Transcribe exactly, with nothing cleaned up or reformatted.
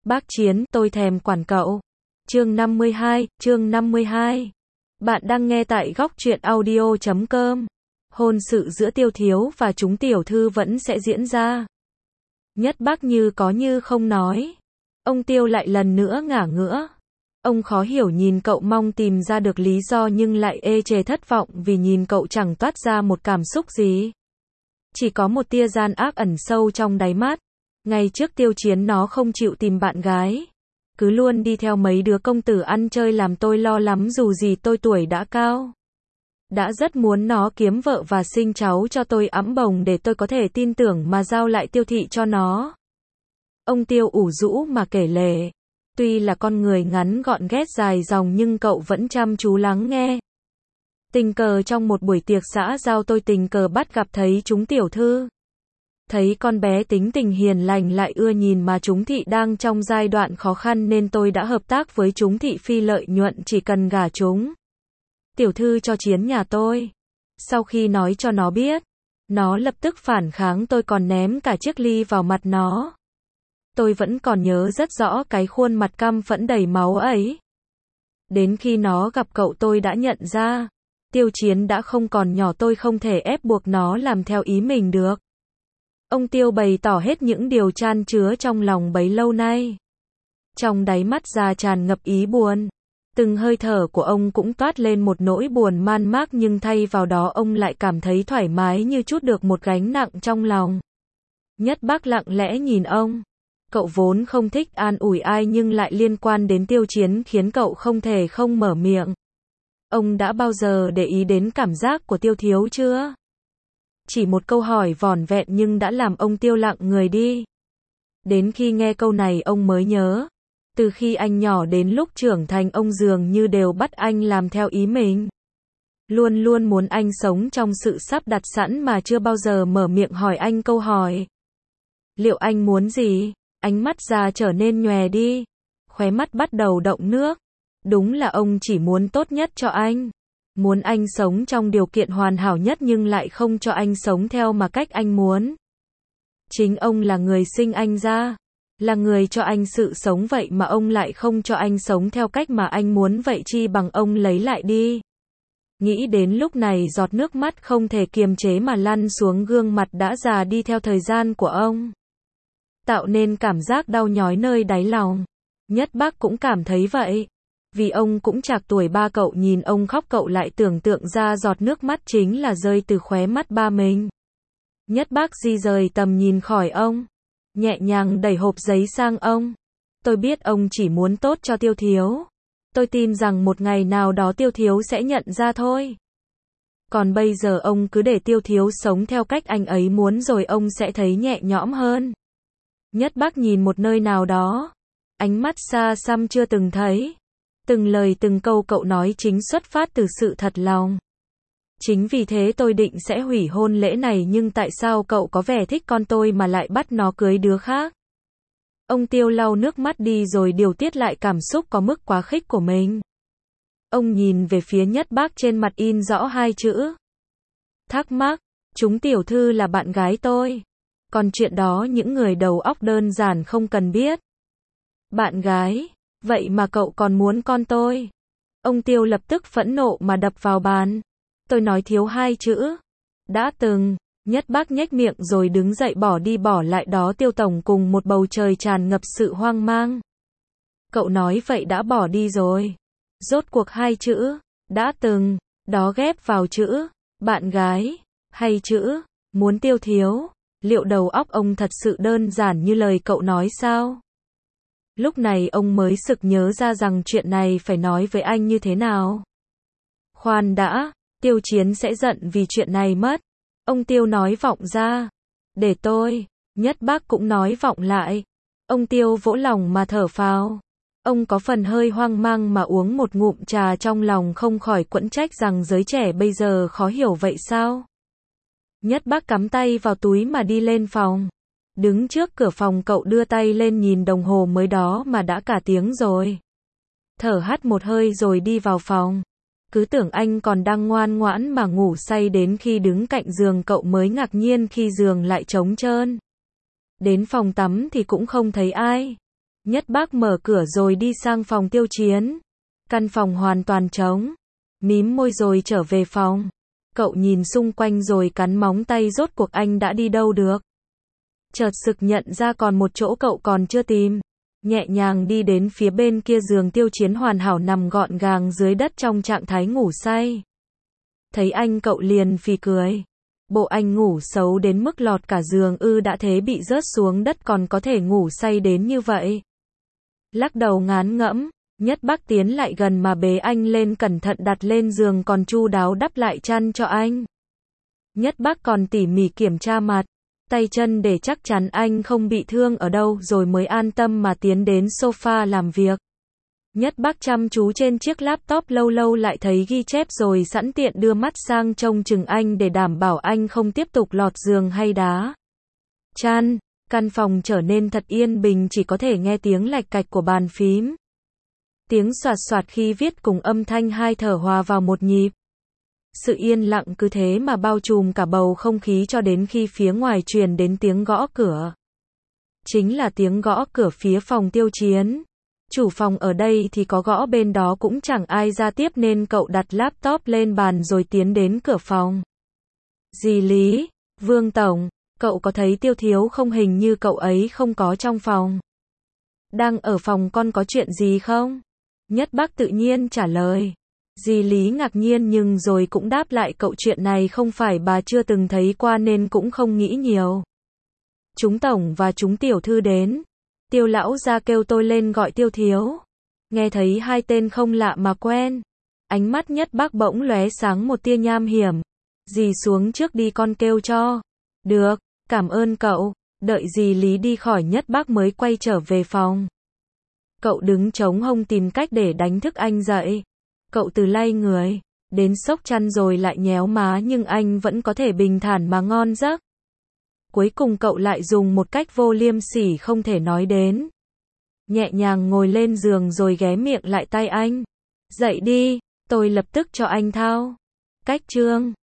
Bác Chiến, tôi thèm quản cậu. Chương năm mươi hai, chương năm mươi hai. Bạn đang nghe tại góc truyện audio chấm com. Hôn sự giữa Tiêu Thiếu và chúng tiểu thư vẫn sẽ diễn ra. Nhất Bác như có như không nói. Ông Tiêu lại lần nữa ngả ngữa. Ông khó hiểu nhìn cậu, mong tìm ra được lý do nhưng lại ê chề thất vọng vì nhìn cậu chẳng toát ra một cảm xúc gì. Chỉ có một tia gian ác ẩn sâu trong đáy mắt. Ngày trước Tiêu Chiến nó không chịu tìm bạn gái. Cứ luôn đi theo mấy đứa công tử ăn chơi làm tôi lo lắm, dù gì tôi tuổi đã cao. Đã rất muốn nó kiếm vợ và sinh cháu cho tôi ẵm bồng để tôi có thể tin tưởng mà giao lại Tiêu thị cho nó. Ông Tiêu ủ rũ mà kể lể. Tuy là con người ngắn gọn ghét dài dòng nhưng cậu vẫn chăm chú lắng nghe. Tình cờ trong một buổi tiệc xã giao tôi tình cờ bắt gặp thấy chúng tiểu thư. Thấy con bé tính tình hiền lành lại ưa nhìn mà chúng thị đang trong giai đoạn khó khăn nên tôi đã hợp tác với chúng thị phi lợi nhuận, chỉ cần gả chúng tiểu thư cho Chiến nhà tôi. Sau khi nói cho nó biết, nó lập tức phản kháng, tôi còn ném cả chiếc ly vào mặt nó. Tôi vẫn còn nhớ rất rõ cái khuôn mặt căm phẫn đầy máu ấy. Đến khi nó gặp cậu tôi đã nhận ra, Tiêu Chiến đã không còn nhỏ, tôi không thể ép buộc nó làm theo ý mình được. Ông Tiêu bày tỏ hết những điều chan chứa trong lòng bấy lâu nay. Trong đáy mắt già tràn ngập ý buồn. Từng hơi thở của ông cũng toát lên một nỗi buồn man mác, nhưng thay vào đó ông lại cảm thấy thoải mái như trút được một gánh nặng trong lòng. Nhất Bác lặng lẽ nhìn ông. Cậu vốn không thích an ủi ai nhưng lại liên quan đến Tiêu Chiến khiến cậu không thể không mở miệng. Ông đã bao giờ để ý đến cảm giác của Tiêu Thiếu chưa? Chỉ một câu hỏi vỏn vẹn nhưng đã làm ông Tiêu lặng người đi. Đến khi nghe câu này ông mới nhớ. Từ khi anh nhỏ đến lúc trưởng thành ông dường như đều bắt anh làm theo ý mình. Luôn luôn muốn anh sống trong sự sắp đặt sẵn mà chưa bao giờ mở miệng hỏi anh câu hỏi. Liệu anh muốn gì? Ánh mắt già trở nên nhòe đi. Khóe mắt bắt đầu đọng nước. Đúng là ông chỉ muốn tốt nhất cho anh. Muốn anh sống trong điều kiện hoàn hảo nhất nhưng lại không cho anh sống theo mà cách anh muốn. Chính ông là người sinh anh ra. Là người cho anh sự sống, vậy mà ông lại không cho anh sống theo cách mà anh muốn, vậy chi bằng ông lấy lại đi. Nghĩ đến lúc này giọt nước mắt không thể kiềm chế mà lăn xuống gương mặt đã già đi theo thời gian của ông. Tạo nên cảm giác đau nhói nơi đáy lòng. Nhất Bác cũng cảm thấy vậy. Vì ông cũng trạc tuổi ba cậu, nhìn ông khóc cậu lại tưởng tượng ra giọt nước mắt chính là rơi từ khóe mắt ba mình. Nhất Bác di rời tầm nhìn khỏi ông. Nhẹ nhàng đẩy hộp giấy sang ông. Tôi biết ông chỉ muốn tốt cho Tiêu Thiếu. Tôi tin rằng một ngày nào đó Tiêu Thiếu sẽ nhận ra thôi. Còn bây giờ ông cứ để Tiêu Thiếu sống theo cách anh ấy muốn rồi ông sẽ thấy nhẹ nhõm hơn. Nhất Bác nhìn một nơi nào đó. Ánh mắt xa xăm chưa từng thấy. Từng lời từng câu cậu nói chính xuất phát từ sự thật lòng. Chính vì thế tôi định sẽ hủy hôn lễ này, nhưng tại sao cậu có vẻ thích con tôi mà lại bắt nó cưới đứa khác? Ông Tiêu lau nước mắt đi rồi điều tiết lại cảm xúc có mức quá khích của mình. Ông nhìn về phía Nhất Bác, trên mặt in rõ hai chữ. Thắc mắc. Chúng tiểu thư là bạn gái tôi. Còn chuyện đó những người đầu óc đơn giản không cần biết. Bạn gái? Vậy mà cậu còn muốn con tôi? Ông Tiêu lập tức phẫn nộ mà đập vào bàn. Tôi nói thiếu hai chữ. Đã từng. Nhất Bác nhếch miệng rồi đứng dậy bỏ đi, bỏ lại đó Tiêu tổng cùng một bầu trời tràn ngập sự hoang mang. Cậu nói vậy đã bỏ đi rồi. Rốt cuộc hai chữ đã từng đó ghép vào chữ bạn gái hay chữ muốn Tiêu Thiếu? Liệu đầu óc ông thật sự đơn giản như lời cậu nói sao? Lúc này ông mới sực nhớ ra rằng chuyện này phải nói với anh như thế nào. Khoan đã, Tiêu Chiến sẽ giận vì chuyện này mất. Ông Tiêu nói vọng ra. Để tôi. Nhất Bác cũng nói vọng lại. Ông Tiêu vỗ lòng mà thở phào. Ông có phần hơi hoang mang mà uống một ngụm trà, trong lòng không khỏi quẫn trách rằng giới trẻ bây giờ khó hiểu vậy sao. Nhất Bác cắm tay vào túi mà đi lên phòng. Đứng trước cửa phòng cậu đưa tay lên nhìn đồng hồ, mới đó mà đã cả tiếng rồi. Thở hắt một hơi rồi đi vào phòng. Cứ tưởng anh còn đang ngoan ngoãn mà ngủ say, đến khi đứng cạnh giường cậu mới ngạc nhiên khi giường lại trống trơn. Đến phòng tắm thì cũng không thấy ai. Nhất Bác mở cửa rồi đi sang phòng Tiêu Chiến. Căn phòng hoàn toàn trống. Mím môi rồi trở về phòng. Cậu nhìn xung quanh rồi cắn móng tay, rốt cuộc anh đã đi đâu được. Chợt sực nhận ra còn một chỗ cậu còn chưa tìm. Nhẹ nhàng đi đến phía bên kia giường Tiêu Chiến hoàn hảo nằm gọn gàng dưới đất trong trạng thái ngủ say. Thấy anh cậu liền phì cười. Bộ anh ngủ xấu đến mức lọt cả giường ư, đã thế bị rớt xuống đất còn có thể ngủ say đến như vậy. Lắc đầu ngán ngẫm, Nhất Bác tiến lại gần mà bế anh lên, cẩn thận đặt lên giường còn chu đáo đắp lại chăn cho anh. Nhất Bác còn tỉ mỉ kiểm tra mặt, tay chân để chắc chắn anh không bị thương ở đâu rồi mới an tâm mà tiến đến sofa làm việc. Nhất Bác chăm chú trên chiếc laptop, lâu lâu lại thấy ghi chép rồi sẵn tiện đưa mắt sang trông chừng anh để đảm bảo anh không tiếp tục lọt giường hay đá chăn. Căn phòng trở nên thật yên bình, chỉ có thể nghe tiếng lạch cạch của bàn phím. Tiếng soạt soạt khi viết cùng âm thanh hai thở hòa vào một nhịp. Sự yên lặng cứ thế mà bao trùm cả bầu không khí cho đến khi phía ngoài truyền đến tiếng gõ cửa. Chính là tiếng gõ cửa phía phòng Tiêu Chiến. Chủ phòng ở đây thì có gõ bên đó cũng chẳng ai ra tiếp nên cậu đặt laptop lên bàn rồi tiến đến cửa phòng. Dì Lý, Vương Tổng, cậu có thấy Tiêu Thiếu không? Hình như cậu ấy không có trong phòng. Đang ở phòng con, có chuyện gì không? Nhất Bác tự nhiên trả lời. Dì Lý ngạc nhiên nhưng rồi cũng đáp lại cậu, chuyện này không phải bà chưa từng thấy qua nên cũng không nghĩ nhiều. Chúng Tổng và chúng Tiểu Thư đến. Tiêu lão ra kêu tôi lên gọi Tiêu Thiếu. Nghe thấy hai tên không lạ mà quen. Ánh mắt Nhất Bác bỗng lóe sáng một tia nham hiểm. Dì xuống trước đi, con kêu cho. Được, cảm ơn cậu. Đợi dì Lý đi khỏi, Nhất Bác mới quay trở về phòng. Cậu đứng chống hông tìm cách để đánh thức anh dậy. Cậu từ lay người đến xốc chăn rồi lại nhéo má nhưng anh vẫn có thể bình thản mà ngon giấc. Cuối cùng cậu lại dùng một cách vô liêm sỉ không thể nói đến. Nhẹ nhàng ngồi lên giường rồi ghé miệng lại tay anh. Dậy đi, tôi lập tức cho anh thao. Cách chương